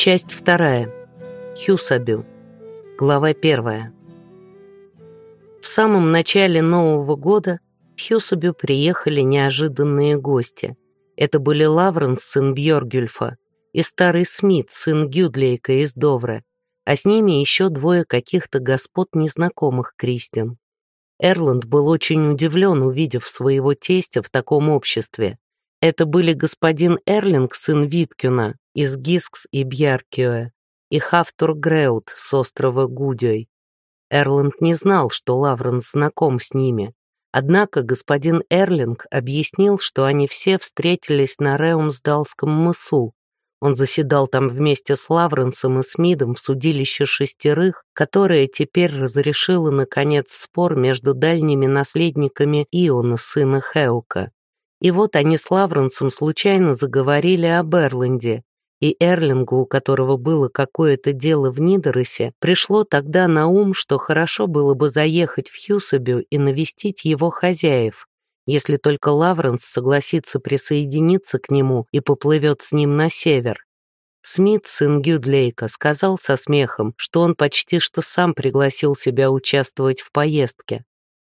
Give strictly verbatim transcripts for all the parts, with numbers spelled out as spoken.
Часть вторая. Хьюсабю. Глава первая. В самом начале Нового года в Хьюсабю приехали неожиданные гости. Это были Лавренс, сын Бьоргюльфа, и старый Смит, сын Гюдлейка из Довре, а с ними еще двое каких-то господ, незнакомых Кристин. Эрланд был очень удивлен, увидев своего тестя в таком обществе. Это были господин Эрлинг, сын Виткюна, из Гискс и Бьяркиоэ, и Хафтур Греут с острова Гудёй. Эрланд не знал, что Лавренс знаком с ними. Однако господин Эрлинг объяснил, что они все встретились на Реумсдалском мысу. Он заседал там вместе с Лавренсом и Смидом в судилище шестерых, которое теперь разрешило, наконец, спор между дальними наследниками Иона, сына Хеука. И вот они с Лавренсом случайно заговорили об Эрланде, и Эрлингу, у которого было какое-то дело в Нидеросе, пришло тогда на ум, что хорошо было бы заехать в Хьюсабю и навестить его хозяев, если только Лавренс согласится присоединиться к нему и поплывет с ним на север. Смит, сын Гюдлейка, сказал со смехом, что он почти что сам пригласил себя участвовать в поездке.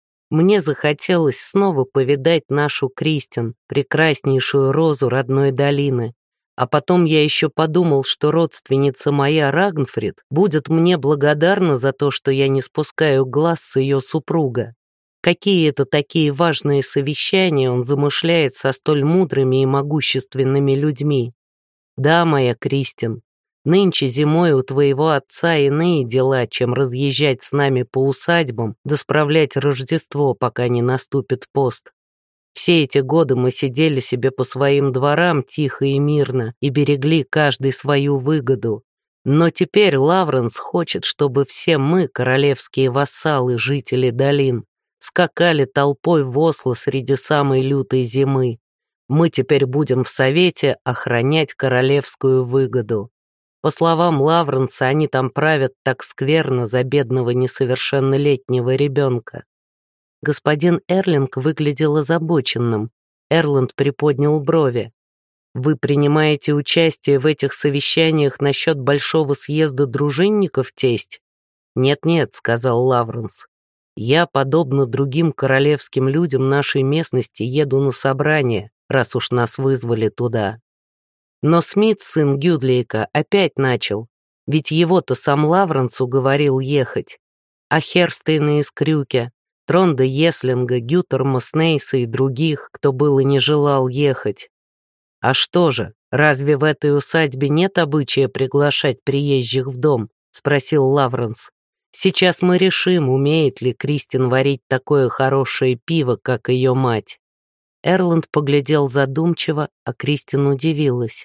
Мне захотелось снова повидать нашу Кристин, прекраснейшую розу родной долины. А потом я еще подумал, что родственница моя Рагнфрид будет мне благодарна за то, что я не спускаю глаз с ее супруга. Какие это такие важные совещания он замышляет со столь мудрыми и могущественными людьми. Да, моя Кристин, нынче зимой у твоего отца иные дела, чем разъезжать с нами по усадьбам да справлять Рождество, пока не наступит пост. Все эти годы мы сидели себе по своим дворам тихо и мирно и берегли каждый свою выгоду. Но теперь Лавренс хочет, чтобы все мы, королевские вассалы, жители долин, скакали толпой в Осло среди самой лютой зимы. Мы теперь будем в совете охранять королевскую выгоду. По словам Лавренса, они там правят так скверно за бедного несовершеннолетнего ребенка. Господин Эрлинг выглядел озабоченным. Эрланд приподнял брови. «Вы принимаете участие в этих совещаниях насчет большого съезда дружинников, тесть?» «Нет-нет», — сказал Лавренс. «Я, подобно другим королевским людям нашей местности, еду на собрание, раз уж нас вызвали туда». Но Смит, сын Гюдлейка, опять начал, ведь его-то сам Лавренс уговорил ехать. А Херстейна из Крюке, Тронда Еслинга, Гютерма Снейса и других, кто был и не желал ехать. «А что же, разве в этой усадьбе нет обычая приглашать приезжих в дом?» — спросил Лавренс. «Сейчас мы решим, умеет ли Кристин варить такое хорошее пиво, как ее мать». Эрланд поглядел задумчиво, а Кристин удивилась.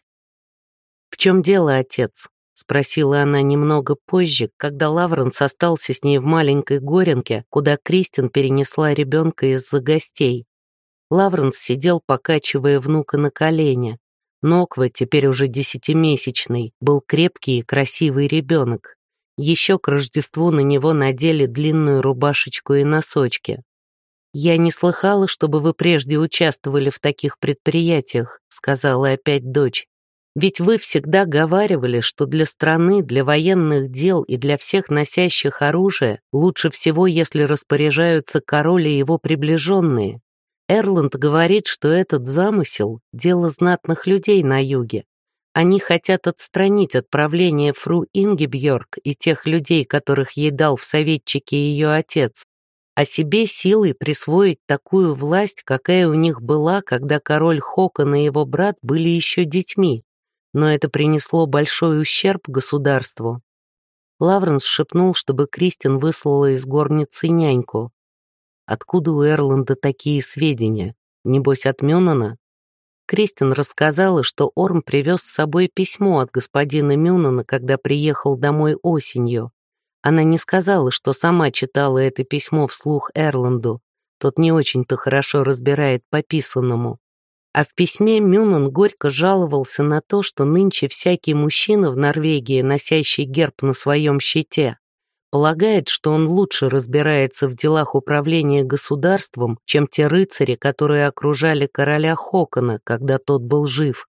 «В чем дело, отец?» — спросила она немного позже, когда Лавренс остался с ней в маленькой горенке, куда Кристин перенесла ребенка из-за гостей. Лавренс сидел, покачивая внука на колене. Ноква, теперь уже десятимесячный, был крепкий и красивый ребенок. Еще к Рождеству на него надели длинную рубашечку и носочки. «Я не слыхала, чтобы вы прежде участвовали в таких предприятиях», — сказала опять дочь. «Ведь вы всегда говаривали, что для страны, для военных дел и для всех носящих оружие лучше всего, если распоряжаются король и его приближенные. Эрланд говорит, что этот замысел — дело знатных людей на юге. Они хотят отстранить от правления фру Ингибьорг и тех людей, которых ей дал в советчике ее отец, а себе силой присвоить такую власть, какая у них была, когда король Хокон и его брат были еще детьми. Но это принесло большой ущерб государству». Лавренс шепнул, чтобы Кристин выслала из горницы няньку. «Откуда у Эрланда такие сведения? Небось, от Мюнана?» Кристин рассказала, что Орм привез с собой письмо от господина Мюнана, когда приехал домой осенью. Она не сказала, что сама читала это письмо вслух Эрланду. Тот не очень-то хорошо разбирает по писанному. А в письме Мюнан горько жаловался на то, что нынче всякий мужчина в Норвегии, носящий герб на своем щите, полагает, что он лучше разбирается в делах управления государством, чем те рыцари, которые окружали короля Хокона, когда тот был жив.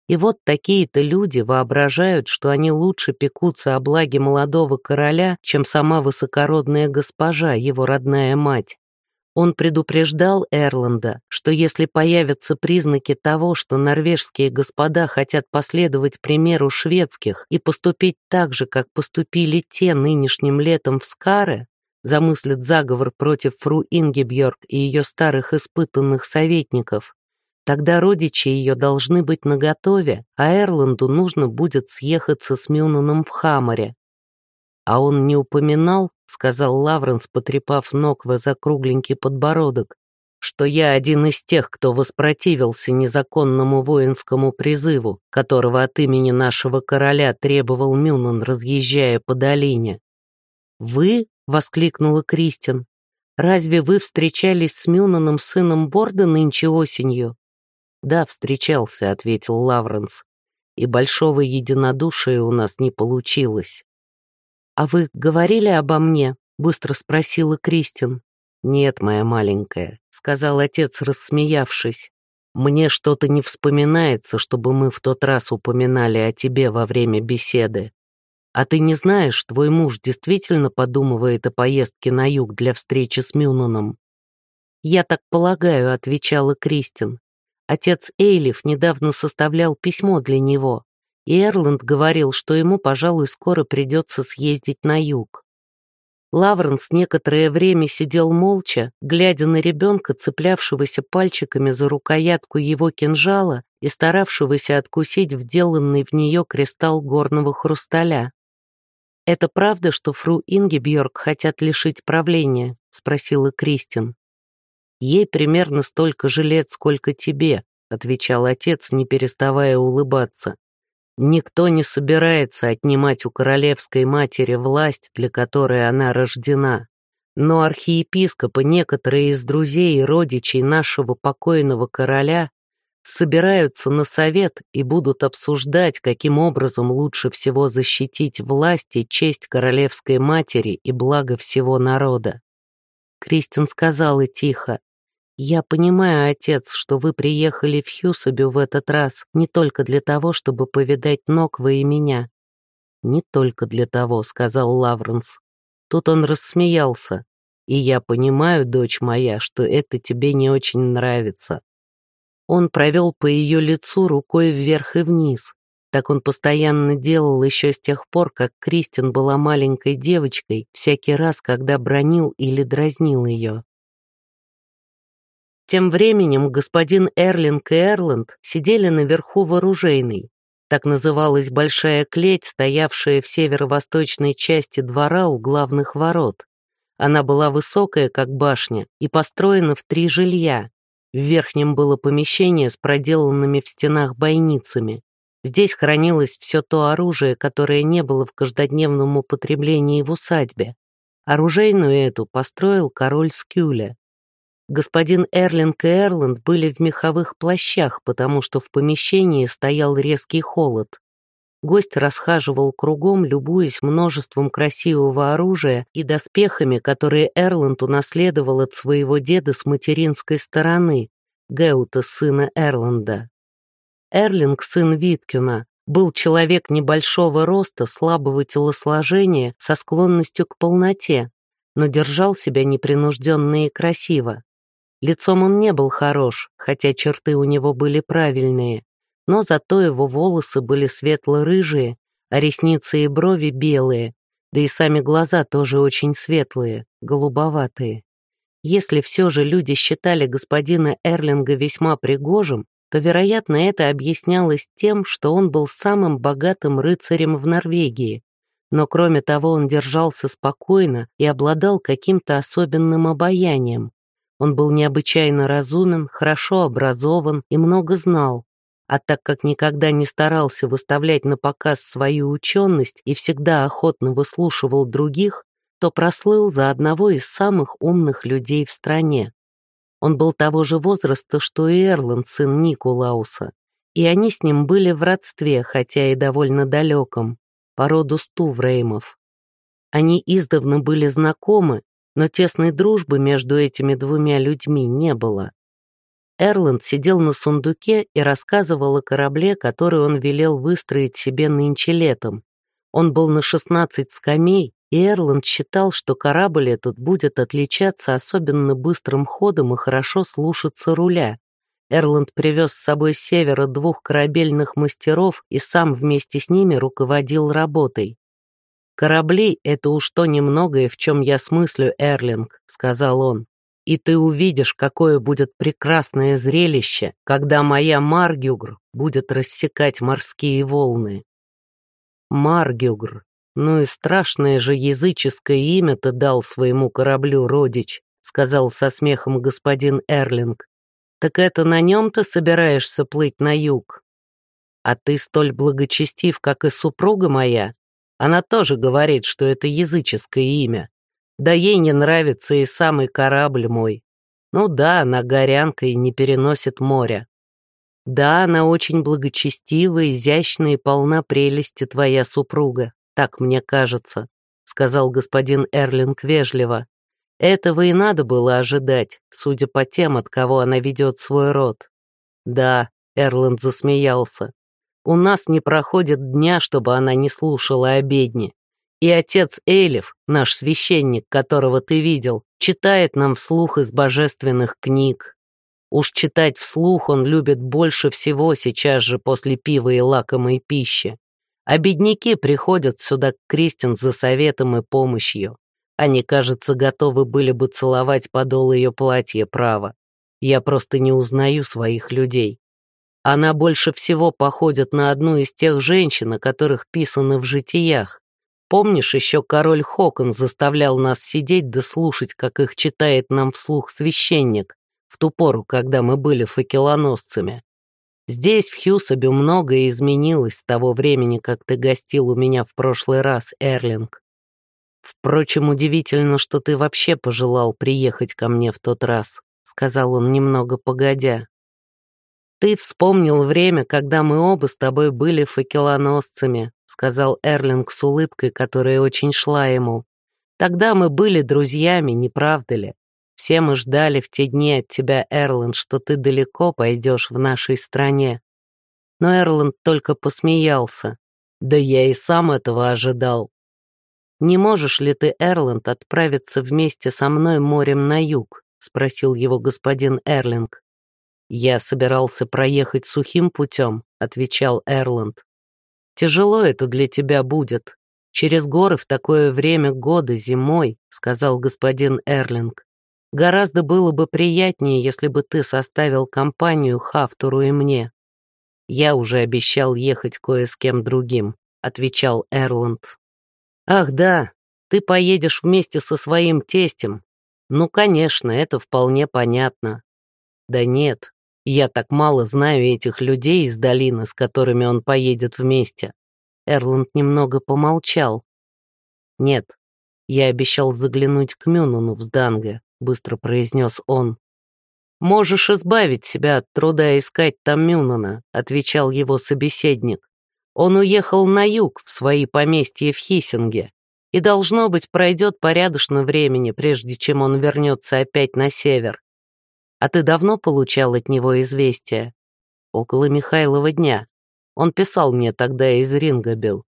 И вот такие-то люди воображают, что они лучше пекутся о благе молодого короля, чем сама высокородная госпожа, его родная мать. Он предупреждал Эрланда, что если появятся признаки того, что норвежские господа хотят последовать примеру шведских и поступить так же, как поступили те нынешним летом в Скаре, замыслят заговор против фру Ингибьорг и ее старых испытанных советников, тогда родичи ее должны быть наготове, а Эрланду нужно будет съехаться с Мюнаном в Хамаре. «А он не упоминал, — сказал Лавренс, потрепав Ноква за кругленький подбородок, — что я один из тех, кто воспротивился незаконному воинскому призыву, которого от имени нашего короля требовал Мюнан, разъезжая по долине». «Вы?» — воскликнула Кристин. «Разве вы встречались с Мюнаном, сыном Борда, нынче осенью?» «Да, встречался», — ответил Лавренс, — «и большого единодушия у нас не получилось». «А вы говорили обо мне?» — быстро спросила Кристин. «Нет, моя маленькая», — сказал отец, рассмеявшись. «Мне что-то не вспоминается, чтобы мы в тот раз упоминали о тебе во время беседы. А ты не знаешь, твой муж действительно подумывает о поездке на юг для встречи с Мюнаном?» «Я так полагаю», — отвечала Кристин. «Отец Эйлиф недавно составлял письмо для него, и Эрланд говорил, что ему, пожалуй, скоро придется съездить на юг». Лавренс некоторое время сидел молча, глядя на ребенка, цеплявшегося пальчиками за рукоятку его кинжала и старавшегося откусить вделанный в нее кристалл горного хрусталя. «Это правда, что фру Ингибьорг хотят лишить правления?» — спросила Кристин. «Ей примерно столько же лет, сколько тебе», — отвечал отец, не переставая улыбаться. «Никто не собирается отнимать у королевской матери власть, для которой она рождена. Но архиепископы, некоторые из друзей и родичей нашего покойного короля, собираются на совет и будут обсуждать, каким образом лучше всего защитить власть и честь королевской матери и благо всего народа». Кристин сказала тихо: «Я понимаю, отец, что вы приехали в Хьюсабю в этот раз не только для того, чтобы повидать Ноква и меня». «Не только для того», — сказал Лавренс. Тут он рассмеялся. «И я понимаю, дочь моя, что это тебе не очень нравится». Он провел по ее лицу рукой вверх и вниз. Так он постоянно делал еще с тех пор, как Кристин была маленькой девочкой, всякий раз, когда бранил или дразнил ее. Тем временем господин Эрлинг и Эрланд сидели наверху в оружейной. Так называлась большая клеть, стоявшая в северо-восточной части двора у главных ворот. Она была высокая, как башня, и построена в три жилья. В верхнем было помещение с проделанными в стенах бойницами. Здесь хранилось все то оружие, которое не было в каждодневном употреблении в усадьбе. Оружейную эту построил король Скюля. Господин Эрлинг и Эрланд были в меховых плащах, потому что в помещении стоял резкий холод. Гость расхаживал кругом, любуясь множеством красивого оружия и доспехами, которые Эрланд унаследовал от своего деда с материнской стороны, Геута, сына Эрланда. Эрлинг, сын Виткюна, был человек небольшого роста, слабого телосложения, со склонностью к полноте, но держал себя непринужденно и красиво. Лицом он не был хорош, хотя черты у него были правильные, но зато его волосы были светло-рыжие, а ресницы и брови белые, да и сами глаза тоже очень светлые, голубоватые. Если все же люди считали господина Эрлинга весьма пригожим, то, вероятно, это объяснялось тем, что он был самым богатым рыцарем в Норвегии, но кроме того он держался спокойно и обладал каким-то особенным обаянием. Он был необычайно разумен, хорошо образован и много знал, а так как никогда не старался выставлять на показ свою ученость и всегда охотно выслушивал других, то прослыл за одного из самых умных людей в стране. Он был того же возраста, что и Эрланд, сын Никулауса, и они с ним были в родстве, хотя и довольно далеком, по роду Стувреймов. Они издавна были знакомы, но тесной дружбы между этими двумя людьми не было. Эрланд сидел на сундуке и рассказывал о корабле, который он велел выстроить себе нынче летом. Он был на шестнадцать скамей, и Эрланд считал, что корабль этот будет отличаться особенно быстрым ходом и хорошо слушаться руля. Эрланд привез с собой с севера двух корабельных мастеров и сам вместе с ними руководил работой. «Корабли — это уж то немногое, в чем я смыслю, Эрлинг», — сказал он. «И ты увидишь, какое будет прекрасное зрелище, когда моя Маргюгр будет рассекать морские волны». Маргюгр, ну и страшное же языческое имя ты дал своему кораблю, родич, сказал со смехом господин Эрлинг. Так это на нем ты собираешься плыть на юг? А ты столь благочестив, как и супруга моя? Она тоже говорит, что это языческое имя. Да ей не нравится и самый корабль мой. Ну да, она горянка и не переносит моря. Да, она очень благочестива, изящна и полна прелести твоя супруга, так мне кажется, сказал господин Эрлинг вежливо. Этого и надо было ожидать, судя по тем, от кого она ведет свой род. Да, Эрланд засмеялся. У нас не проходит дня, чтобы она не слушала обедни. И отец Элиф, наш священник, которого ты видел, читает нам вслух из божественных книг. Уж читать вслух он любит больше всего сейчас же после пива и лакомой пищи. А бедняки приходят сюда к Кристин за советом и помощью. Они, кажется, готовы были бы целовать подол ее платья право. Я просто не узнаю своих людей. Она больше всего походит на одну из тех женщин, о которых писано в житиях. Помнишь, еще король Хокон заставлял нас сидеть да слушать, как их читает нам вслух священник, в ту пору, когда мы были факелоносцами. Здесь, в Хьюсабе, многое изменилось с того времени, как ты гостил у меня в прошлый раз, Эрлинг. Впрочем, удивительно, что ты вообще пожелал приехать ко мне в тот раз, сказал он немного погодя. Ты вспомнил время, когда мы оба с тобой были факелоносцами, сказал Эрлинг с улыбкой, которая очень шла ему. Тогда мы были друзьями, не правда ли? Все мы ждали в те дни от тебя, Эрланд, что ты далеко пойдешь в нашей стране. Но Эрланд только посмеялся. Да я и сам этого ожидал. «Не можешь ли ты, Эрланд, отправиться вместе со мной морем на юг?» — спросил его господин Эрлинг. «Я собирался проехать сухим путем», — отвечал Эрланд. «Тяжело это для тебя будет. Через горы в такое время года зимой», — сказал господин Эрлинг. «Гораздо было бы приятнее, если бы ты составил компанию Хафтуру и мне». «Я уже обещал ехать кое с кем другим», — отвечал Эрланд. «Ах да, ты поедешь вместе со своим тестем. Ну, конечно, это вполне понятно». «Да нет, я так мало знаю этих людей из долины, с которыми он поедет вместе». Эрланд немного помолчал. «Нет, я обещал заглянуть к Мюнуну в Сданге», — быстро произнес он. «Можешь избавить себя от труда искать там Мюнуна», — отвечал его собеседник. «Он уехал на юг, в свои поместья в Хиссинге, и, должно быть, пройдет порядочно времени, прежде чем он вернется опять на север. А ты давно получал от него известия?» «Около Михайлова дня. Он писал мне тогда из Рингобил».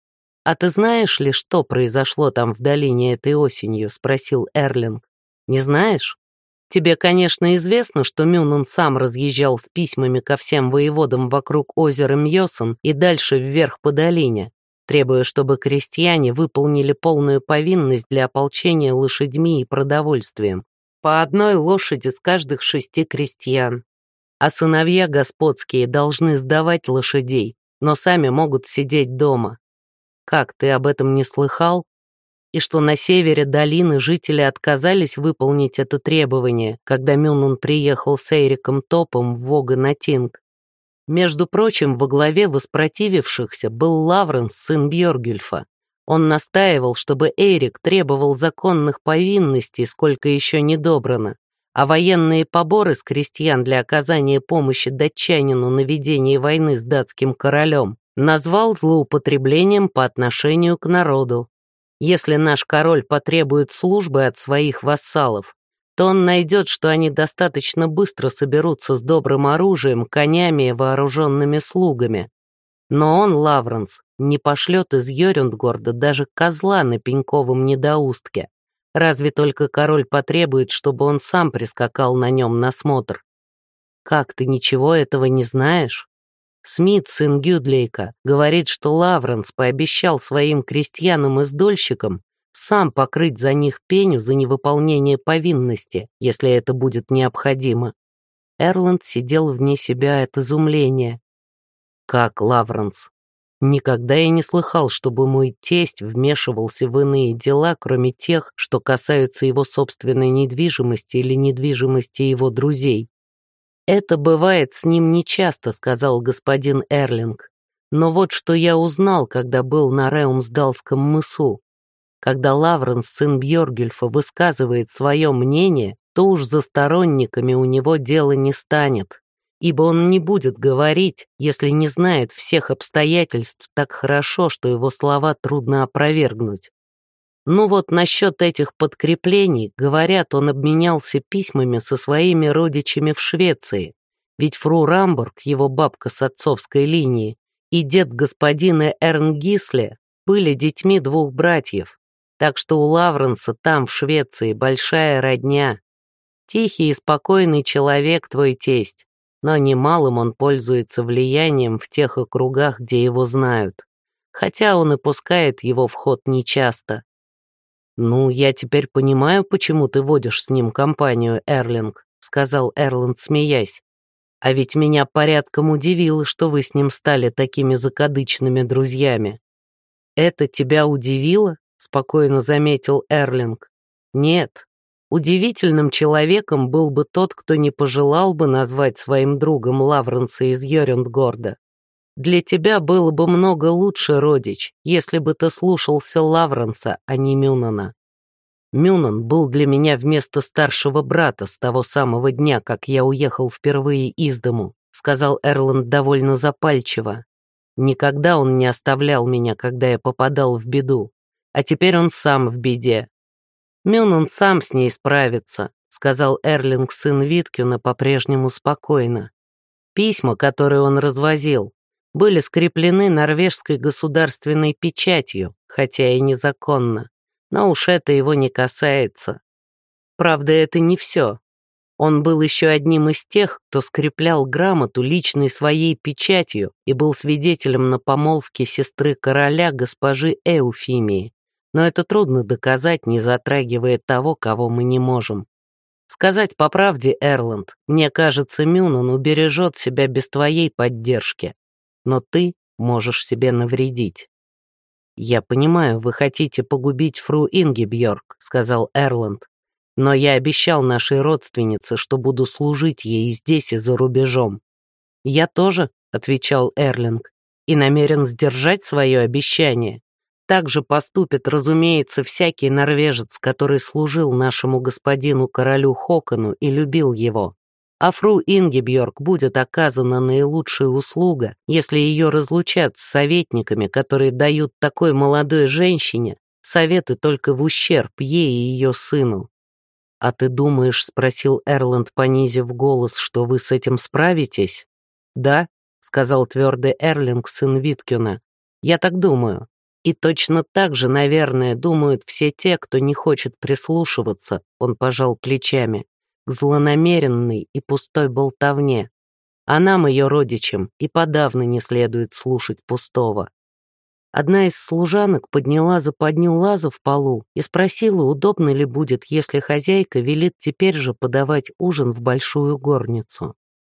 «А ты знаешь ли, что произошло там в долине этой осенью?» — спросил Эрлинг. «Не знаешь? Тебе, конечно, известно, что Мюнун сам разъезжал с письмами ко всем воеводам вокруг озера Мьёсон и дальше вверх по долине, требуя, чтобы крестьяне выполнили полную повинность для ополчения лошадьми и продовольствием. По одной лошади с каждых шести крестьян. А сыновья господские должны сдавать лошадей, но сами могут сидеть дома. Как, ты об этом не слыхал? И что на севере долины жители отказались выполнить это требование, когда Мюнун приехал с Эйриком Топом в Вога-на-Тинг. Между прочим, во главе воспротивившихся был Лавренс, сын Бьоргюльфа. Он настаивал, чтобы Эйрик требовал законных повинностей, сколько еще не добрано, а военные поборы с крестьян для оказания помощи датчанину на ведении войны с датским королем назвал злоупотреблением по отношению к народу. Если наш король потребует службы от своих вассалов, что он найдет, что они достаточно быстро соберутся с добрым оружием, конями и вооруженными слугами. Но он, Лавренс, не пошлет из Йорюндгорда даже козла на пеньковом недоустке. Разве только король потребует, чтобы он сам прискакал на нем на смотр. Как, ты ничего этого не знаешь? Смит, сын Гюдлейка, говорит, что Лавренс пообещал своим крестьянам и сдольщикам сам покрыть за них пеню за невыполнение повинности, если это будет необходимо. Эрланд сидел вне себя от изумления. Как Лавренс? Никогда я не слыхал, чтобы мой тесть вмешивался в иные дела, кроме тех, что касаются его собственной недвижимости или недвижимости его друзей. «Это бывает с ним нечасто», — сказал господин Эрлинг. «Но вот что я узнал, когда был на Реумсдалском мысу. Когда Лавренс, сын Бьоргюльфа, высказывает свое мнение, то уж за сторонниками у него дело не станет, ибо он не будет говорить, если не знает всех обстоятельств так хорошо, что его слова трудно опровергнуть. Ну вот насчет этих подкреплений, говорят, он обменялся письмами со своими родичами в Швеции, ведь фру Рамбург, его бабка с отцовской линии, и дед господина Эрнгисле были детьми двух братьев, так что у Лавренса там, в Швеции, большая родня. Тихий и спокойный человек твой тесть, но немалым он пользуется влиянием в тех округах, где его знают, хотя он и пускает его в ход нечасто. «Ну, я теперь понимаю, почему ты водишь с ним компанию, Эрлинг», — сказал Эрланд, смеясь. «А ведь меня порядком удивило, что вы с ним стали такими закадычными друзьями». «Это тебя удивило?» — спокойно заметил Эрлинг. «Нет. Удивительным человеком был бы тот, кто не пожелал бы назвать своим другом Лавренса из Йорюндгорда. Для тебя было бы много лучше, родич, если бы ты слушался Лавренса, а не Мюнана. Мюнан был для меня вместо старшего брата с того самого дня, как я уехал впервые из дому», — сказал Эрланд довольно запальчиво. «Никогда он не оставлял меня, когда я попадал в беду, а теперь он сам в беде. Мюнан сам с ней справится», — сказал Эрлинг, сын Виткюна, по-прежнему спокойно. Письма, которые он развозил, были скреплены норвежской государственной печатью, хотя и незаконно, но уж это его не касается. Правда, это не все. Он был еще одним из тех, кто скреплял грамоту личной своей печатью и был свидетелем на помолвке сестры короля, госпожи Эуфимии. Но это трудно доказать, не затрагивая того, кого мы не можем. Сказать по правде, Эрланд, мне кажется, Мюнан убережет себя без твоей поддержки. Но ты можешь себе навредить». «Я понимаю, вы хотите погубить фру Ингибьорг», — сказал Эрланд. «Но я обещал нашей родственнице, что буду служить ей и здесь, и за рубежом». «Я тоже», — отвечал Эрлинг, «и намерен сдержать свое обещание. Так же поступит, разумеется, всякий норвежец, который служил нашему господину королю Хокону и любил его. А фру Ингибьорг будет оказана наилучшая услуга, если ее разлучат с советниками, которые дают такой молодой женщине советы только в ущерб ей и ее сыну». «А ты думаешь, — спросил Эрланд, понизив голос, — что вы с этим справитесь?» «Да», — сказал твердый Эрлинг, сын Виткюна, — «я так думаю. И точно так же, наверное, думают все те, кто не хочет прислушиваться», — он пожал плечами, «к злонамеренной и пустой болтовне. А нам, ее родичам, и подавно не следует слушать пустого». Одна из служанок подняла западню лаза в полу и спросила, удобно ли будет, если хозяйка велит теперь же подавать ужин в большую горницу.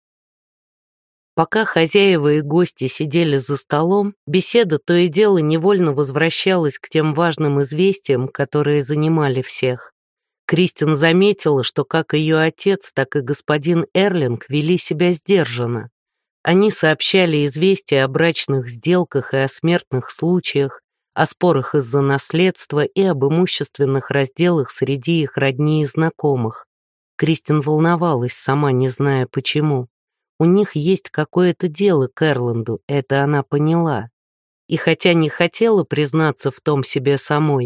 Пока хозяева и гости сидели за столом, беседа то и дело невольно возвращалась к тем важным известиям, которые занимали всех. Кристин заметила, что как ее отец, так и господин Эрлинг вели себя сдержанно. Они сообщали известия о брачных сделках и о смертных случаях, о спорах из-за наследства и об имущественных разделах среди их родни и знакомых. Кристин волновалась, сама не зная почему. У них есть какое-то дело к Эрланду, это она поняла. И хотя не хотела признаться в том себе самой,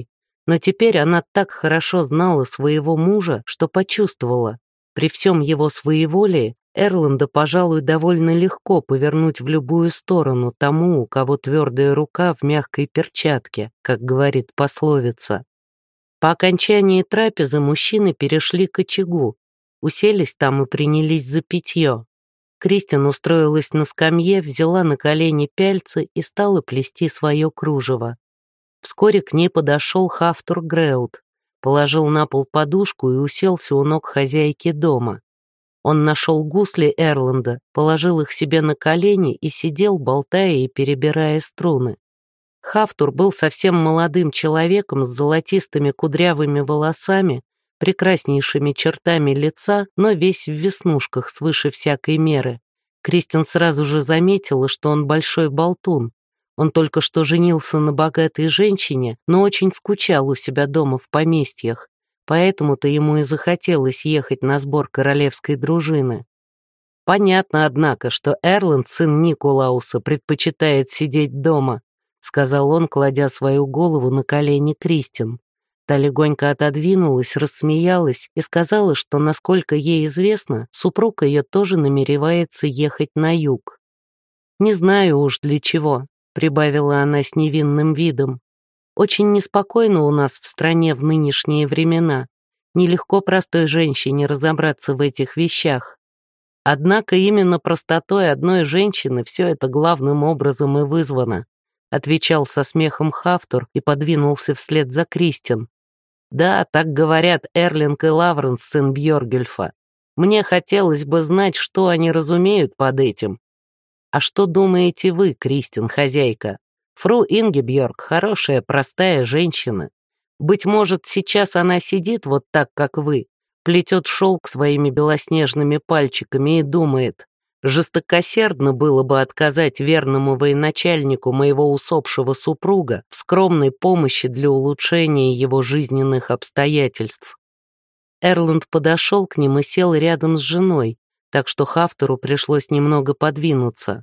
Но теперь она так хорошо знала своего мужа, что почувствовала, при всем его своеволии Эрланда, пожалуй, довольно легко повернуть в любую сторону тому, у кого твердая рука в мягкой перчатке, как говорит пословица. По окончании трапезы мужчины перешли к очагу, уселись там и принялись за питье. Кристин устроилась на скамье, взяла на колени пяльцы и стала плести свое кружево. Вскоре к ней подошел Хафтур Греут, положил на пол подушку и уселся у ног хозяйки дома. Он нашел гусли Эрланда, положил их себе на колени и сидел, болтая и перебирая струны. Хафтур был совсем молодым человеком с золотистыми кудрявыми волосами, прекраснейшими чертами лица, но весь в веснушках свыше всякой меры. Кристин сразу же заметила, что он большой болтун. Он только что женился на богатой женщине, но очень скучал у себя дома в поместьях, поэтому-то ему и захотелось ехать на сбор королевской дружины. «Понятно, однако, что Эрланд, сын Николауса, предпочитает сидеть дома», сказал он, кладя свою голову на колени Кристин. Та легонько отодвинулась, рассмеялась и сказала, что, насколько ей известно, супруг ее тоже намеревается ехать на юг. «Не знаю уж для чего», — прибавила она с невинным видом. «Очень неспокойно у нас в стране в нынешние времена. Нелегко простой женщине разобраться в этих вещах. Однако именно простотой одной женщины все это главным образом и вызвано», отвечал со смехом Хафтур и подвинулся вслед за Кристин. «Да, так говорят Эрлинг и Лавренс, сын Бьоргюльфа. Мне хотелось бы знать, что они разумеют под этим. А что думаете вы, Кристин, хозяйка? Фру Ингебьорг — хорошая, простая женщина. Быть может, сейчас она сидит вот так, как вы, плетет шелк своими белоснежными пальчиками и думает: жестокосердно было бы отказать верному военачальнику моего усопшего супруга в скромной помощи для улучшения его жизненных обстоятельств». Эрланд подошел к ним и сел рядом с женой, так что Хафтуру пришлось немного подвинуться.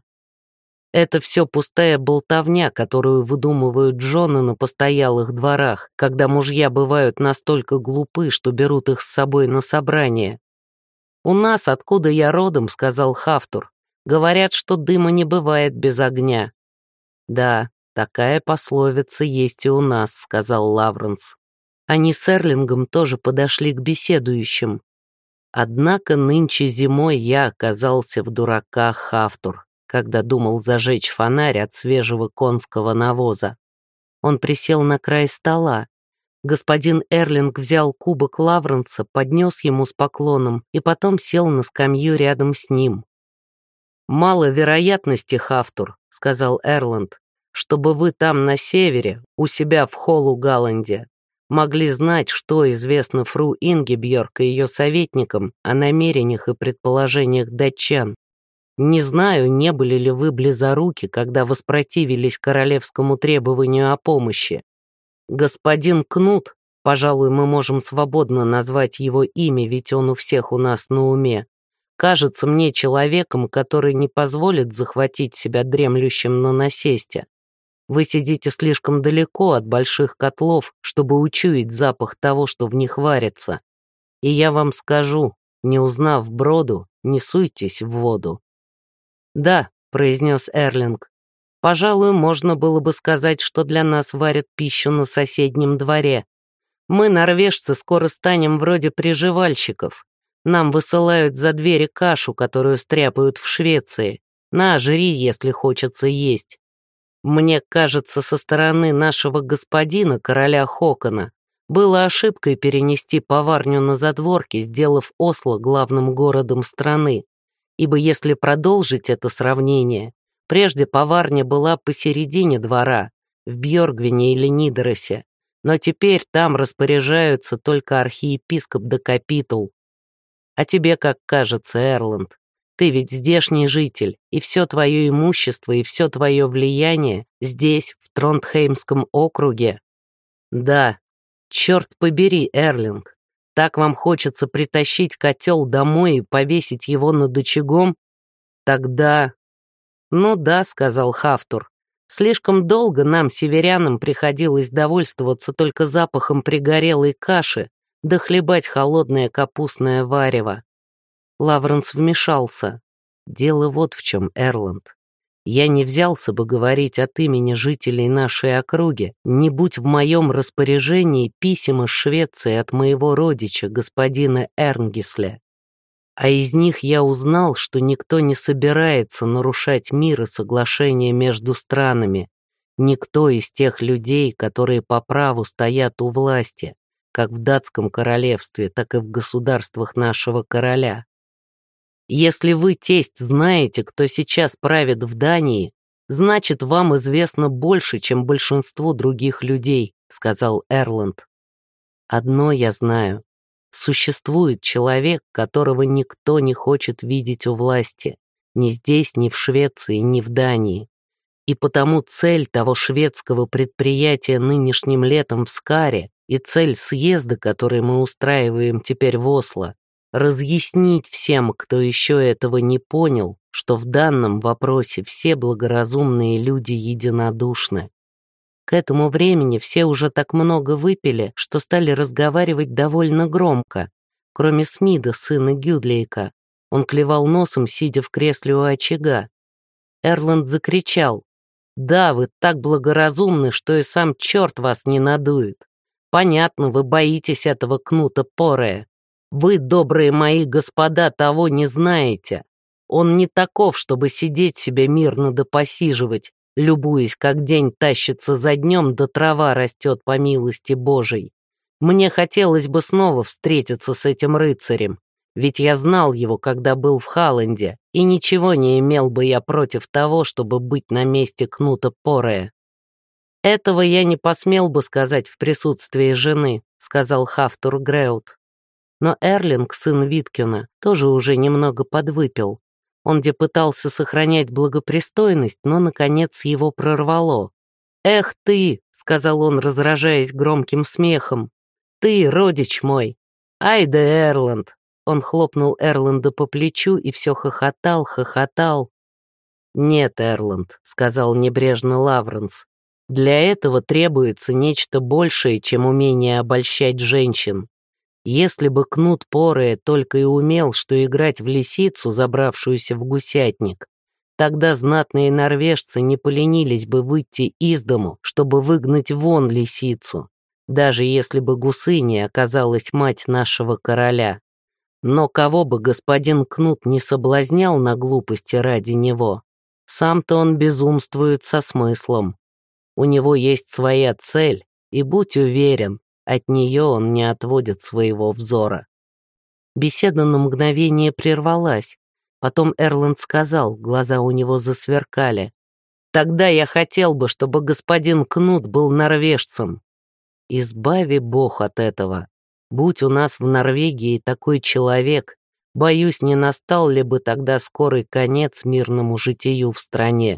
«Это все пустая болтовня, которую выдумывают жены на постоялых дворах, когда мужья бывают настолько глупы, что берут их с собой на собрание. «У нас, откуда я родом, — сказал Хафтур, — говорят, что дыма не бывает без огня». «Да, такая пословица есть и у нас», — сказал Лавренс. Они с Эрлингом тоже подошли к беседующим. «Однако нынче зимой я оказался в дураках, Хафтур, когда думал зажечь фонарь от свежего конского навоза». Он присел на край стола. Господин Эрлинг взял кубок Лавренса, поднес ему с поклоном и потом сел на скамью рядом с ним. «Мало вероятности, Хафтур, — сказал Эрланд, — чтобы вы там на севере, у себя в Холлу-Галанде, могли знать, что известно фру Ингебьорг и ее советникам о намерениях и предположениях датчан. Не знаю, не были ли вы близоруки, когда воспротивились королевскому требованию о помощи. Господин Кнут, пожалуй, мы можем свободно назвать его имя, ведь он у всех у нас на уме, кажется мне человеком, который не позволит захватить себя дремлющим на насесте. Вы сидите слишком далеко от больших котлов, чтобы учуять запах того, что в них варится. И я вам скажу, не узнав броду, не суйтесь в воду». «Да», — произнес Эрлинг, — «пожалуй, можно было бы сказать, что для нас варят пищу на соседнем дворе. Мы, норвежцы, скоро станем вроде приживальщиков. Нам высылают за двери кашу, которую стряпают в Швеции. На, жри, если хочется есть. Мне кажется, со стороны нашего господина, короля Хокона, было ошибкой перенести поварню на задворки, сделав Осло главным городом страны. Ибо если продолжить это сравнение, прежде поварня была посередине двора, в Бьоргвине или Нидеросе, но теперь там распоряжаются только архиепископ да капитул. А тебе как кажется, Эрланд? Ты ведь здешний житель, и все твое имущество, и все твое влияние здесь, в Тронтхеймском округе. Да, черт побери, Эрлинг, так вам хочется притащить котел домой и повесить его над очагом? Тогда... «Ну да», — сказал Хафтур, — Слишком долго нам, северянам, приходилось довольствоваться только запахом пригорелой каши да хлебать холодное капустное варево. Лавренс вмешался. Дело вот в чем, Эрланд. Я не взялся бы говорить от имени жителей нашей округи, не будь в моем распоряжении писем из Швеции от моего родича, господина Эрнгисля. А из них я узнал, что никто не собирается нарушать мир и соглашение между странами, никто из тех людей, которые по праву стоят у власти, как в датском королевстве, так и в государствах нашего короля. Если вы, тесть, знаете, кто сейчас правит в Дании, значит, вам известно больше, чем большинству других людей, сказал Эрланд. Одно я знаю. Существует человек, которого никто не хочет видеть у власти, ни здесь, ни в Швеции, ни в Дании. И потому цель того шведского предприятия нынешним летом в Скаре и цель съезда, который мы устраиваем теперь в Осло, разъяснить всем, кто еще этого не понял, что в данном вопросе все благоразумные люди единодушны. К этому времени все уже так много выпили, что стали разговаривать довольно громко, кроме Смида, сына Гюдлейка. Он клевал носом, сидя в кресле у очага. Эрланд закричал: «Да, вы так благоразумны, что и сам черт вас не надует. Понятно, вы боитесь этого Кнута Порея. Вы, добрые мои господа, того не знаете. Он не таков, чтобы сидеть себе мирно да посиживать, любуясь, как день тащится за днем, да трава растет по милости Божией. Мне хотелось бы снова встретиться с этим рыцарем, ведь я знал его, когда был в Халленде, и ничего не имел бы я против того, чтобы быть на месте Кнута Порея». «Этого я не посмел бы сказать в присутствии жены», — сказал Хафтур Греут. Но Эрлинг, сын Виткюна, тоже уже немного подвыпил. Он где пытался сохранять благопристойность, но, наконец, его прорвало. «Эх ты!» — сказал он, разражаясь громким смехом. «Ты, родич мой! Ай да Эрланд!» Он хлопнул Эрланда по плечу и все хохотал, хохотал. «Нет, Эрланд», — сказал небрежно Лавренс, — «для этого требуется нечто большее, чем умение обольщать женщин. Если бы Кнут Порея только и умел, что играть в лисицу, забравшуюся в гусятник, тогда знатные норвежцы не поленились бы выйти из дому, чтобы выгнать вон лисицу, даже если бы гусыней оказалась мать нашего короля. Но кого бы господин Кнут не соблазнял на глупости ради него, сам-то он безумствует со смыслом. У него есть своя цель, и будь уверен, от нее он не отводит своего взора». Беседа на мгновение прервалась. Потом Эрланд сказал, глаза у него засверкали: «Тогда я хотел бы, чтобы господин Кнут был норвежцем». «Избави Бог от этого. Будь у нас в Норвегии такой человек, боюсь, не настал ли бы тогда скорый конец мирному житию в стране».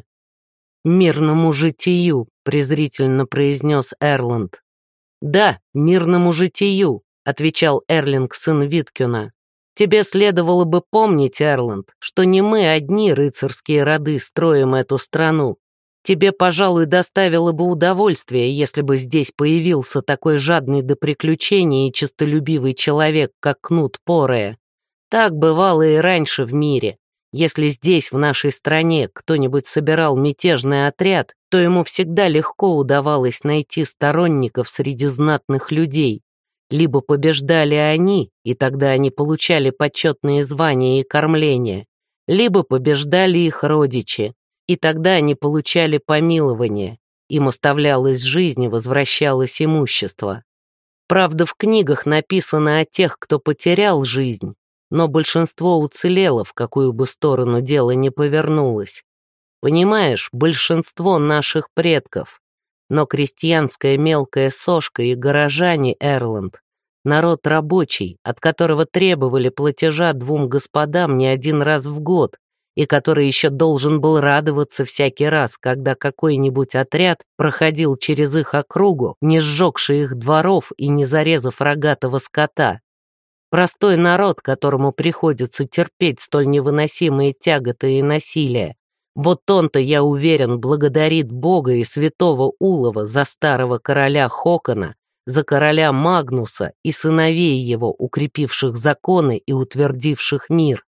«Мирному житию», — презрительно произнес Эрланд. «Да, мирному житию», — отвечал Эрлинг, сын Виткюна. «Тебе следовало бы помнить, Эрланд, что не мы одни рыцарские роды строим эту страну. Тебе, пожалуй, доставило бы удовольствие, если бы здесь появился такой жадный до приключений и честолюбивый человек, как Кнут Порея. Так бывало и раньше в мире. Если здесь, в нашей стране, кто-нибудь собирал мятежный отряд, то ему всегда легко удавалось найти сторонников среди знатных людей. Либо побеждали они, и тогда они получали почетные звания и кормление, либо побеждали их родичи, и тогда они получали помилование, им оставлялась жизнь и возвращалось имущество. Правда, в книгах написано о тех, кто потерял жизнь, но большинство уцелело, в какую бы сторону дело ни повернулось. Понимаешь, большинство наших предков. Но крестьянская мелкая сошка и горожане, Эрланд, народ рабочий, от которого требовали платежа двум господам не один раз в год, и который еще должен был радоваться всякий раз, когда какой-нибудь отряд проходил через их округу, не сжегши их дворов и не зарезав рогатого скота. Простой народ, которому приходится терпеть столь невыносимые тяготы и насилие, Вот он-то, я уверен, благодарит Бога и святого Улова за старого короля Хокона, за короля Магнуса и сыновей его, укрепивших законы и утвердивших мир.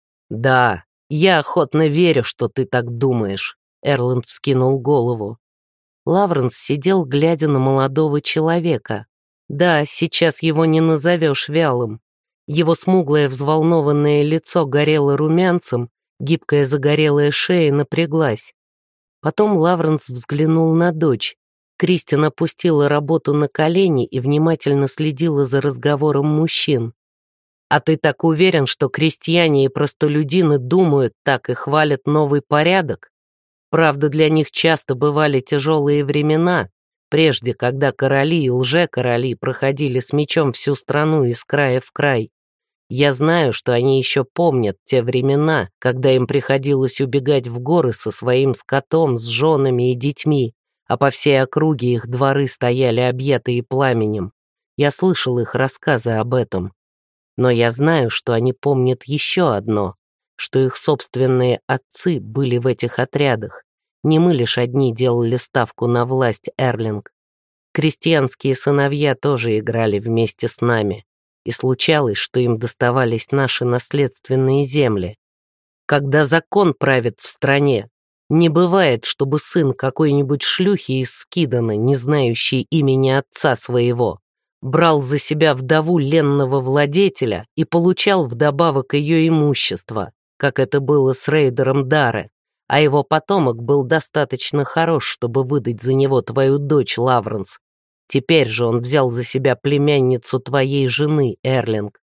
Да, я охотно верю, что ты так думаешь, Эрланд вскинул голову. Лавренс сидел, глядя на молодого человека. Да, сейчас его не назовешь вялым. Его смуглое взволнованное лицо горело румянцем, гибкая загорелая шея напряглась. Потом Лавренс взглянул на дочь. Кристин опустила работу на колени и внимательно следила за разговором мужчин. «А ты так уверен, что крестьяне и простолюдины думают так и хвалят новый порядок? Правда, для них часто бывали тяжелые времена, прежде, когда короли и лже-короли проходили с мечом всю страну из края в край. Я знаю, что они еще помнят те времена, когда им приходилось убегать в горы со своим скотом, с женами и детьми, а по всей округе их дворы стояли объятые пламенем. Я слышал их рассказы об этом. Но я знаю, что они помнят еще одно, что их собственные отцы были в этих отрядах. Не мы лишь одни делали ставку на власть, Эрлинг. Крестьянские сыновья тоже играли вместе с нами, и случалось, что им доставались наши наследственные земли. Когда закон правит в стране, не бывает, чтобы сын какой-нибудь шлюхи из Скидана, не знающий имени отца своего, брал за себя вдову ленного владетеля и получал вдобавок ее имущество, как это было с Рейдером Даре, а его потомок был достаточно хорош, чтобы выдать за него твою дочь, Лавренс. Теперь же он взял за себя племянницу твоей жены, Эрлинг.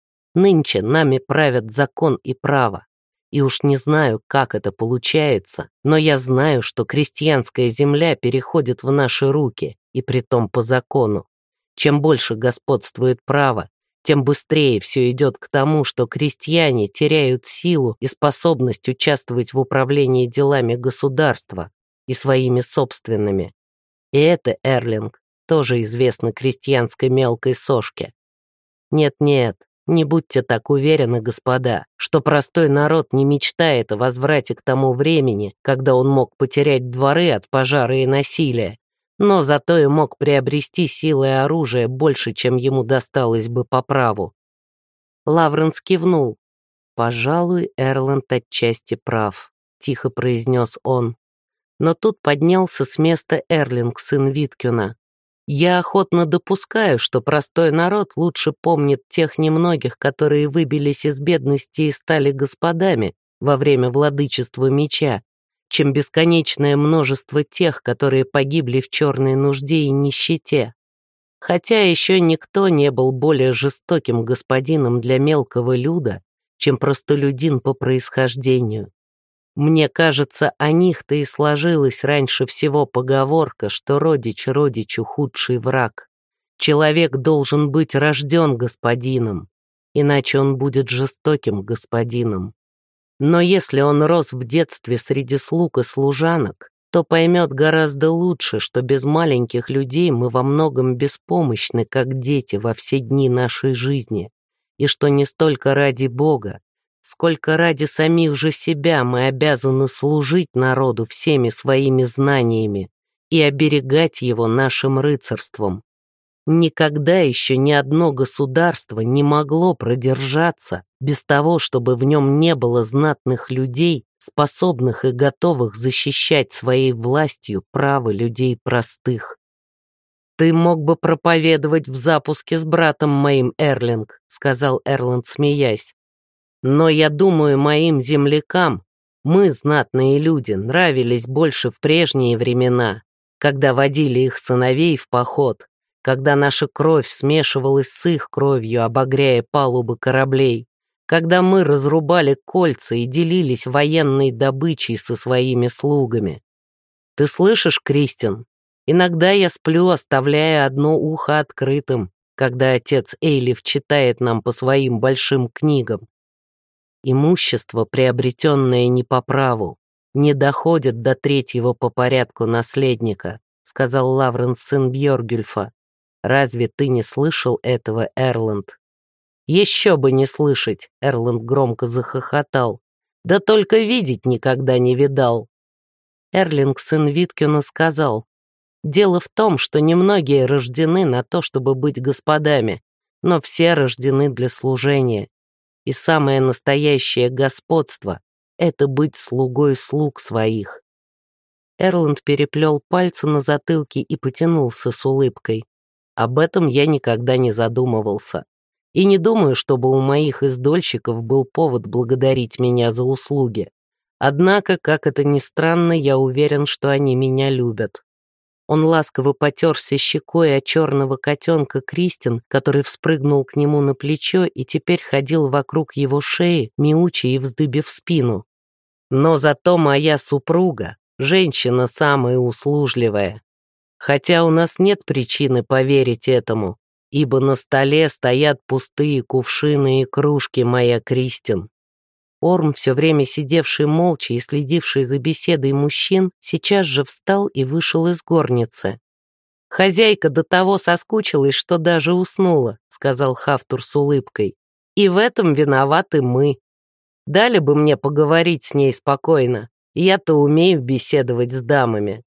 Нынче нами правят закон и право. И уж не знаю, как это получается, но я знаю, что крестьянская земля переходит в наши руки, и притом по закону. Чем больше господствует право, тем быстрее все идет к тому, что крестьяне теряют силу и способность участвовать в управлении делами государства и своими собственными. И это, Эрлинг, тоже известно крестьянской мелкой сошке. Нет-нет, не будьте так уверены, господа, что простой народ не мечтает о возврате к тому времени, когда он мог потерять дворы от пожара и насилия, но зато и мог приобрести силы и оружие больше, чем ему досталось бы по праву. Лавренс кивнул. «Пожалуй, Эрланд отчасти прав», — тихо произнес он. Но тут поднялся с места Эрлинг, сын Виткюна. «Я охотно допускаю, что простой народ лучше помнит тех немногих, которые выбились из бедности и стали господами во время владычества меча, чем бесконечное множество тех, которые погибли в черной нужде и нищете. Хотя еще никто не был более жестоким господином для мелкого люда, чем простолюдин по происхождению. Мне кажется, о них-то и сложилась раньше всего поговорка, что родич родичу худший враг. Человек должен быть рожден господином, иначе он будет жестоким господином. Но если он рос в детстве среди слуг и служанок, то поймет гораздо лучше, что без маленьких людей мы во многом беспомощны, как дети во все дни нашей жизни, и что не столько ради Бога, сколько ради самих же себя мы обязаны служить народу всеми своими знаниями и оберегать его нашим рыцарством. Никогда еще ни одно государство не могло продержаться без того, чтобы в нем не было знатных людей, способных и готовых защищать своей властью право людей простых. «Ты мог бы проповедовать в запуске с братом моим, Эрлинг», — сказал Эрланд, смеясь. «Но я думаю, моим землякам, мы, знатные люди, нравились больше в прежние времена, когда водили их сыновей в поход, когда наша кровь смешивалась с их кровью, обогряя палубы кораблей, когда мы разрубали кольца и делились военной добычей со своими слугами. Ты слышишь, Кристин? Иногда я сплю, оставляя одно ухо открытым, когда отец Эйлиф читает нам по своим большим книгам. Имущество, приобретенное не по праву, не доходит до третьего по порядку наследника», — сказал Лавренс, сын Бьоргюльфа. «Разве ты не слышал этого, Эрланд?» «Еще бы не слышать!» — Эрланд громко захохотал. Да только видеть никогда не видал». Эрлинг, сын Виткюна, сказал: «Дело в том, что немногие рождены на то, чтобы быть господами, но все рождены для служения. И самое настоящее господство — это быть слугой слуг своих». Эрланд переплел пальцы на затылке и потянулся с улыбкой. «Об этом я никогда не задумывался. И не думаю, чтобы у моих издольщиков был повод благодарить меня за услуги. Однако, как это ни странно, я уверен, что они меня любят». Он ласково потерся щекой о черного котенка Кристин, который вспрыгнул к нему на плечо и теперь ходил вокруг его шеи, мяуча и вздыбив спину. «Но зато моя супруга — женщина самая услужливая. Хотя у нас нет причины поверить этому, ибо на столе стоят пустые кувшины и кружки, моя Кристин». Орм, все время сидевший молча и следивший за беседой мужчин, сейчас же встал и вышел из горницы. «Хозяйка до того соскучилась, что даже уснула», — сказал Хафтур с улыбкой. «И в этом виноваты мы. Дали бы мне поговорить с ней спокойно. Я-то умею беседовать с дамами».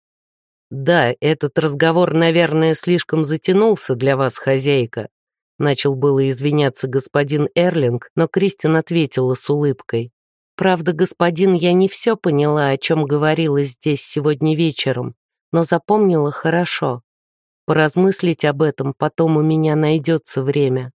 «Да, этот разговор, наверное, слишком затянулся для вас, хозяйка». Начал было извиняться господин Эрлинг, но Кристин ответила с улыбкой: «Правда, господин, я не все поняла, о чем говорилось здесь сегодня вечером, но запомнила хорошо. Поразмыслить об этом потом у меня найдется время».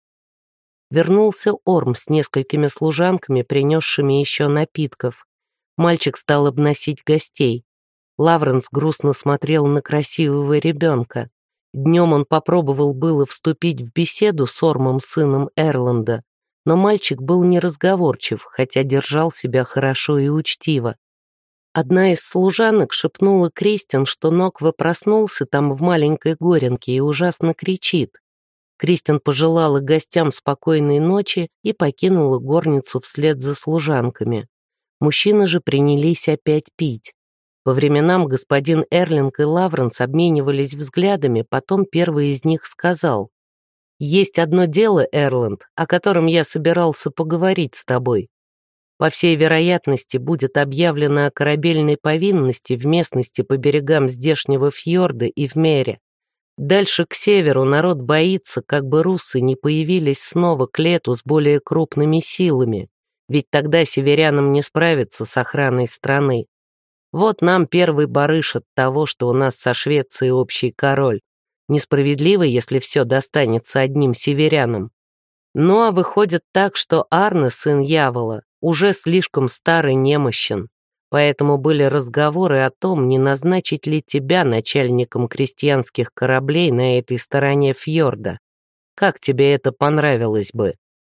Вернулся Орм с несколькими служанками, принесшими еще напитков. Мальчик стал обносить гостей. Лавренс грустно смотрел на красивого ребенка. Днем он попробовал было вступить в беседу с Ормом, сыном Эрланда, но мальчик был неразговорчив, хотя держал себя хорошо и учтиво. Одна из служанок шепнула Кристин, что Ноква проснулся там в маленькой горенке и ужасно кричит. Кристин пожелала гостям спокойной ночи и покинула горницу вслед за служанками. Мужчины же принялись опять пить. По временам господин Эрлинг и Лавренс обменивались взглядами, потом первый из них сказал: «Есть одно дело, Эрланд, о котором я собирался поговорить с тобой. По всей вероятности, будет объявлено о корабельной повинности в местности по берегам здешнего фьорда и в Мере. Дальше к северу народ боится, как бы руссы не появились снова к лету с более крупными силами, ведь тогда северянам не справиться с охраной страны. Вот нам первый барыш от того, что у нас со Швецией общий король. Несправедливо, если все достанется одним северянам. Ну а выходит так, что Арне, сын Явола, уже слишком стар и немощен. Поэтому были разговоры о том, не назначить ли тебя начальником крестьянских кораблей на этой стороне фьорда. Как тебе это понравилось бы?»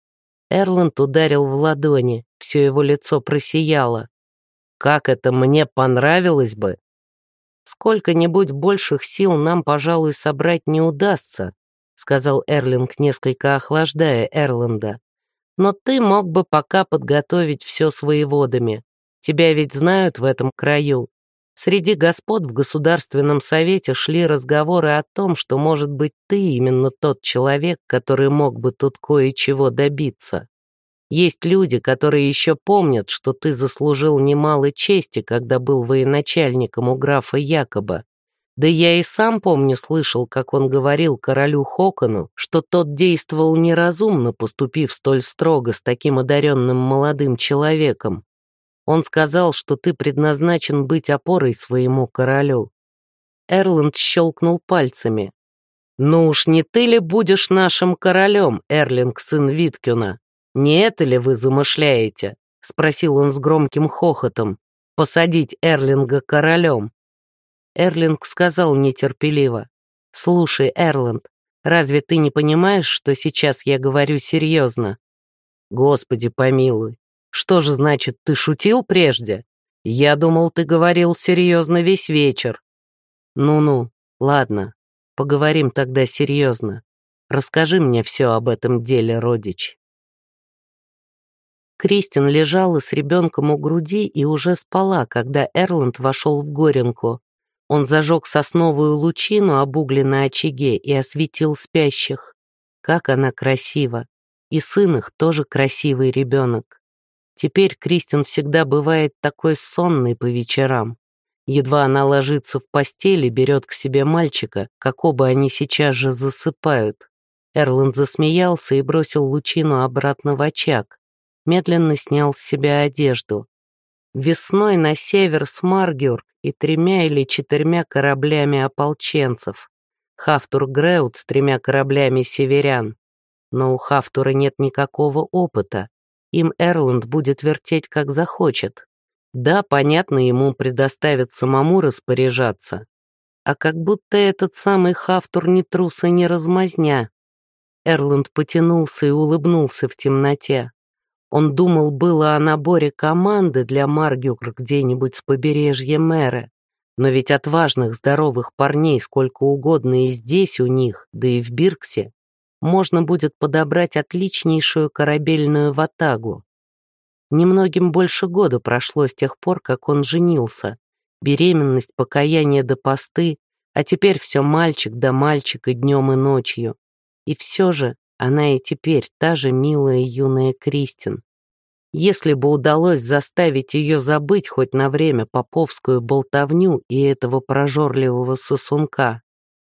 Эрланд ударил в ладони, все его лицо просияло. «Как это мне понравилось бы? Сколько-нибудь больших сил нам, пожалуй, собрать не удастся», сказал Эрлинг, несколько охлаждая Эрланда. «Но ты мог бы пока подготовить все с воеводами. Тебя ведь знают в этом краю. Среди господ в Государственном совете шли разговоры о том, что, может быть, ты именно тот человек, который мог бы тут кое-чего добиться. Есть люди, которые еще помнят, что ты заслужил немало чести, когда был военачальником у графа Якоба. Да я и сам, помню, слышал, как он говорил королю Хокону, что тот действовал неразумно, поступив столь строго с таким одаренным молодым человеком. Он сказал, что ты предназначен быть опорой своему королю». Эрланд щелкнул пальцами. «Ну уж не ты ли будешь нашим королем, Эрлинг, сын Виткюна? Не это ли вы замышляете?» — спросил он с громким хохотом. «Посадить Эрлинга королем?» Эрлинг сказал нетерпеливо: «Слушай, Эрланд, разве ты не понимаешь, что сейчас я говорю серьезно?» «Господи помилуй, что же значит, ты шутил прежде? Я думал, ты говорил серьезно весь вечер». «Ну-ну, ладно, поговорим тогда серьезно. Расскажи мне все об этом деле, родич». Кристин лежала с ребенком у груди и уже спала, когда Эрланд вошел в горенку. Он зажег сосновую лучину, обугленной очаге, и осветил спящих. Как она красива! И сын их тоже красивый ребенок. Теперь Кристин всегда бывает такой сонной по вечерам. Едва она ложится в постели, берет к себе мальчика, как оба они сейчас же засыпают. Эрланд засмеялся и бросил Лучину обратно в очаг. Медленно снял с себя одежду. Весной на север с Маргюрк и тремя или четырьмя кораблями ополченцев. Хафтур Греут с тремя кораблями северян. Но у Хафтура нет никакого опыта. Им Эрланд будет вертеть, как захочет. Да, понятно, ему предоставят самому распоряжаться. А как будто этот самый Хафтур не трус и не размазня. Эрланд потянулся и улыбнулся в темноте. Он думал было о наборе команды для Маргюр где-нибудь с побережья Мэре. Но ведь отважных, здоровых парней сколько угодно и здесь у них, да и в Бирксе, можно будет подобрать отличнейшую корабельную ватагу. Немногим больше года прошло с тех пор, как он женился. Беременность, покаяние до посты, а теперь все мальчик да мальчик и днем, и ночью. И все же она и теперь та же милая юная Кристин. Если бы удалось заставить ее забыть хоть на время поповскую болтовню и этого прожорливого сосунка.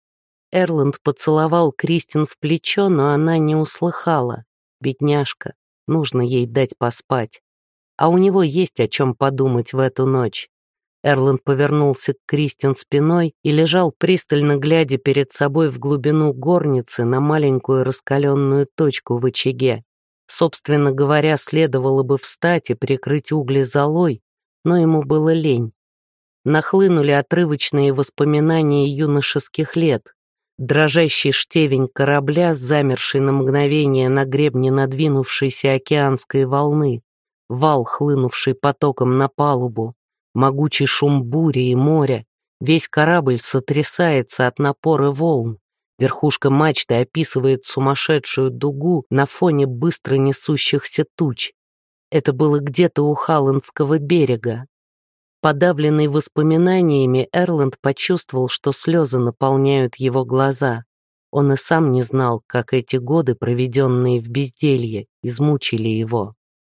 Эрланд поцеловал Кристин в плечо, но она не услыхала. Бедняжка, нужно ей дать поспать. А у него есть о чем подумать в эту ночь. Эрланд повернулся к Кристин спиной и лежал, пристально глядя перед собой в глубину горницы на маленькую раскаленную точку в очаге. Собственно говоря, следовало бы встать и прикрыть угли золой, но ему было лень. Нахлынули отрывочные воспоминания юношеских лет. Дрожащий штевень корабля, замерший на мгновение на гребне надвинувшейся океанской волны, вал, хлынувший потоком на палубу, могучий шум бури и моря, весь корабль сотрясается от напора волн, верхушка мачты описывает сумасшедшую дугу на фоне быстро несущихся туч. Это было где-то у Халландского берега. Подавленный воспоминаниями, Эрланд почувствовал, что слезы наполняют его глаза. Он и сам не знал, как эти годы, проведенные в безделье, измучили его.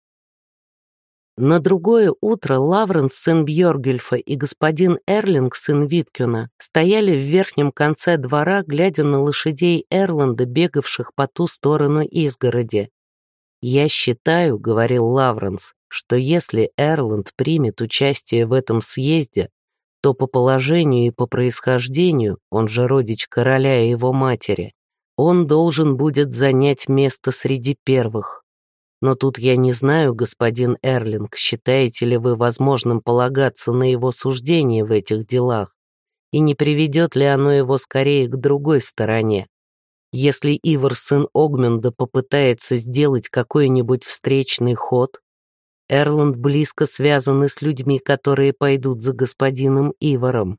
На другое утро Лавренс, сын Бьоргюльфа, и господин Эрлинг, сын Виткюна, стояли в верхнем конце двора, глядя на лошадей Эрланда, бегавших по ту сторону изгороди. «Я считаю, — говорил Лавренс, — что если Эрланд примет участие в этом съезде, то по положению и по происхождению, он же родич короля и его матери, он должен будет занять место среди первых. Но тут я не знаю, господин Эрлинг, считаете ли вы возможным полагаться на его суждение в этих делах, и не приведет ли оно его скорее к другой стороне? Если Ивар, сын Огмунда, попытается сделать какой-нибудь встречный ход, Эрланд близко связаны с людьми, которые пойдут за господином Иваром.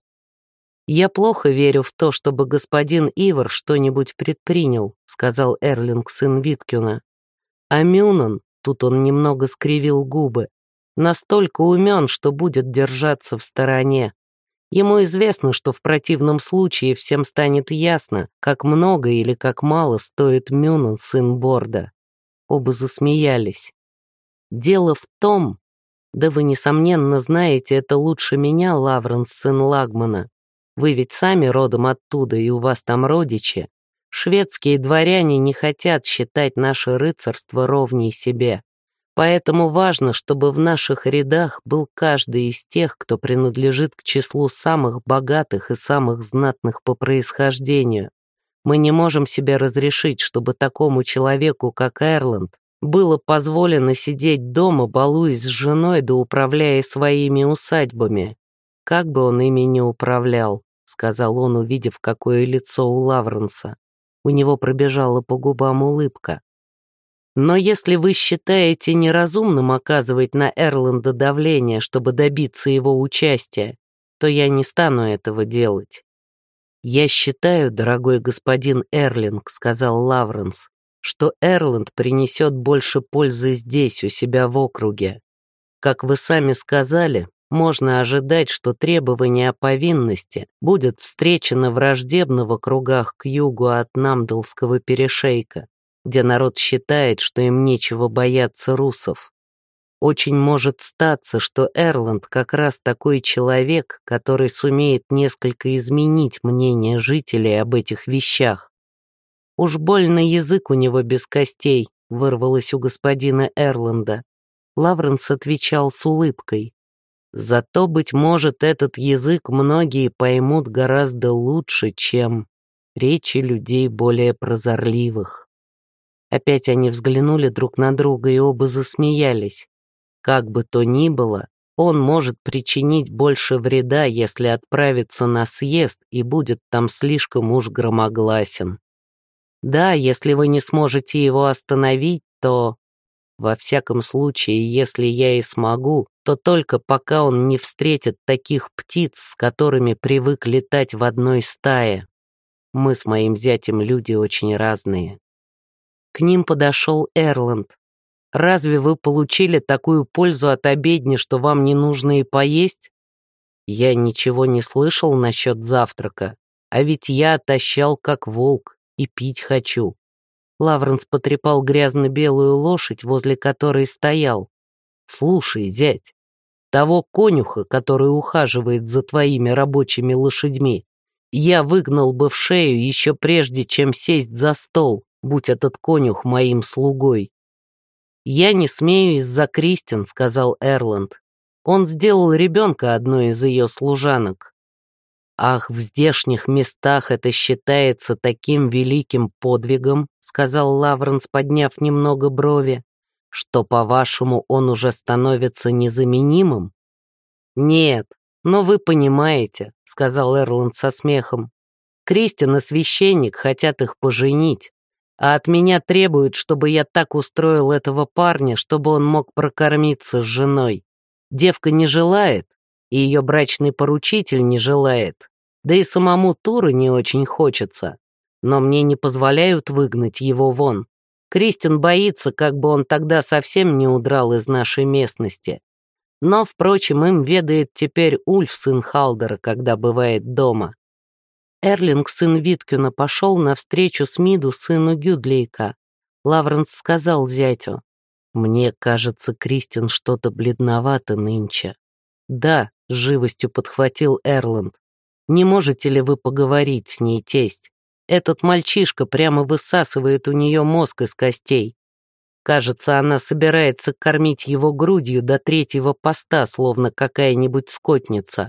«Я плохо верю в то, чтобы господин Ивар что-нибудь предпринял», сказал Эрлинг, сын Виткюна. А Мюнан, тут он немного скривил губы, настолько умен, что будет держаться в стороне. Ему известно, что в противном случае всем станет ясно, как много или как мало стоит Мюнан, сын Борда. Оба засмеялись. Дело в том, да вы, несомненно, знаете это лучше меня, Лавренс, сын Лагмана. Вы ведь сами родом оттуда, и у вас там родичи. Шведские дворяне не хотят считать наше рыцарство ровней себе. Поэтому важно, чтобы в наших рядах был каждый из тех, кто принадлежит к числу самых богатых и самых знатных по происхождению. Мы не можем себе разрешить, чтобы такому человеку, как Эрланд, было позволено сидеть дома, балуясь с женой да управляя своими усадьбами. Как бы он ими не управлял, сказал он, увидев, какое лицо у Лавренса. У него пробежала по губам улыбка. Но если вы считаете неразумным оказывать на Эрланда давление, чтобы добиться его участия, то я не стану этого делать. «Я считаю, дорогой господин Эрлинг, — сказал Лавренс, — что Эрланд принесет больше пользы здесь, у себя в округе. Как вы сами сказали, можно ожидать, что требование о повинности будет встречено враждебно в округах к югу от Намдалского перешейка, где народ считает, что им нечего бояться русов. Очень может статься, что Эрланд как раз такой человек, который сумеет несколько изменить мнение жителей об этих вещах. Уж больно язык у него без костей, вырвалось у господина Эрланда. Лавренс отвечал с улыбкой. Зато, быть может, этот язык многие поймут гораздо лучше, чем речи людей более прозорливых. Опять они взглянули друг на друга и оба засмеялись. Как бы то ни было, он может причинить больше вреда, если отправится на съезд и будет там слишком уж громогласен. Да, если вы не сможете его остановить, то... Во всяком случае, если я и смогу, то только пока он не встретит таких птиц, с которыми привык летать в одной стае. Мы с моим зятем люди очень разные. К ним подошел Эрланд. «Разве вы получили такую пользу от обедни, что вам не нужно и поесть?» «Я ничего не слышал насчет завтрака, а ведь я отощал как волк и пить хочу». Лавренс потрепал грязно-белую лошадь, возле которой стоял. «Слушай, зять, того конюха, который ухаживает за твоими рабочими лошадьми, я выгнал бы в шею еще прежде, чем сесть за стол, будь этот конюх моим слугой». «Я не смею из-за Кристин», — сказал Эрланд. «Он сделал ребенка одной из ее служанок». «Ах, в здешних местах это считается таким великим подвигом», — сказал Лавренс, подняв немного брови, «что, по-вашему, он уже становится незаменимым?» «Нет, но вы понимаете», — сказал Эрланд со смехом. «Кристин и священник хотят их поженить, а от меня требуют, чтобы я так устроил этого парня, чтобы он мог прокормиться с женой. Девка не желает, и ее брачный поручитель не желает, да и самому Туру не очень хочется, но мне не позволяют выгнать его вон. Кристин боится, как бы он тогда совсем не удрал из нашей местности. Но, впрочем, им ведает теперь Ульф, сын Халдера, когда бывает дома». Эрлинг, сын Виткюна, пошел навстречу Смиду, сыну Гюдлейка. Лавренс сказал зятю: «Мне кажется, Кристин что-то бледновато нынче». «Да», — с живостью подхватил Эрланд. «Не можете ли вы поговорить с ней, тесть? Этот мальчишка прямо высасывает у нее мозг из костей. Кажется, она собирается кормить его грудью до третьего поста, словно какая-нибудь скотница».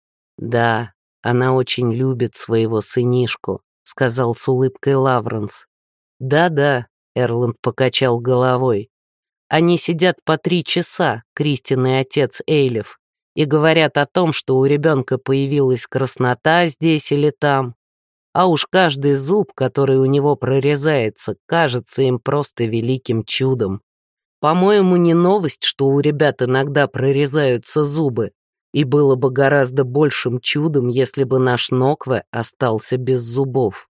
«Да, она очень любит своего сынишку», — сказал с улыбкой Лавренс. «Да-да», — Эрланд покачал головой. «Они сидят по три часа, Кристин и отец Эйлиф, и говорят о том, что у ребенка появилась краснота здесь или там. А уж каждый зуб, который у него прорезается, кажется им просто великим чудом. По-моему, не новость, что у ребят иногда прорезаются зубы, и было бы гораздо большим чудом, если бы наш Нокве остался без зубов».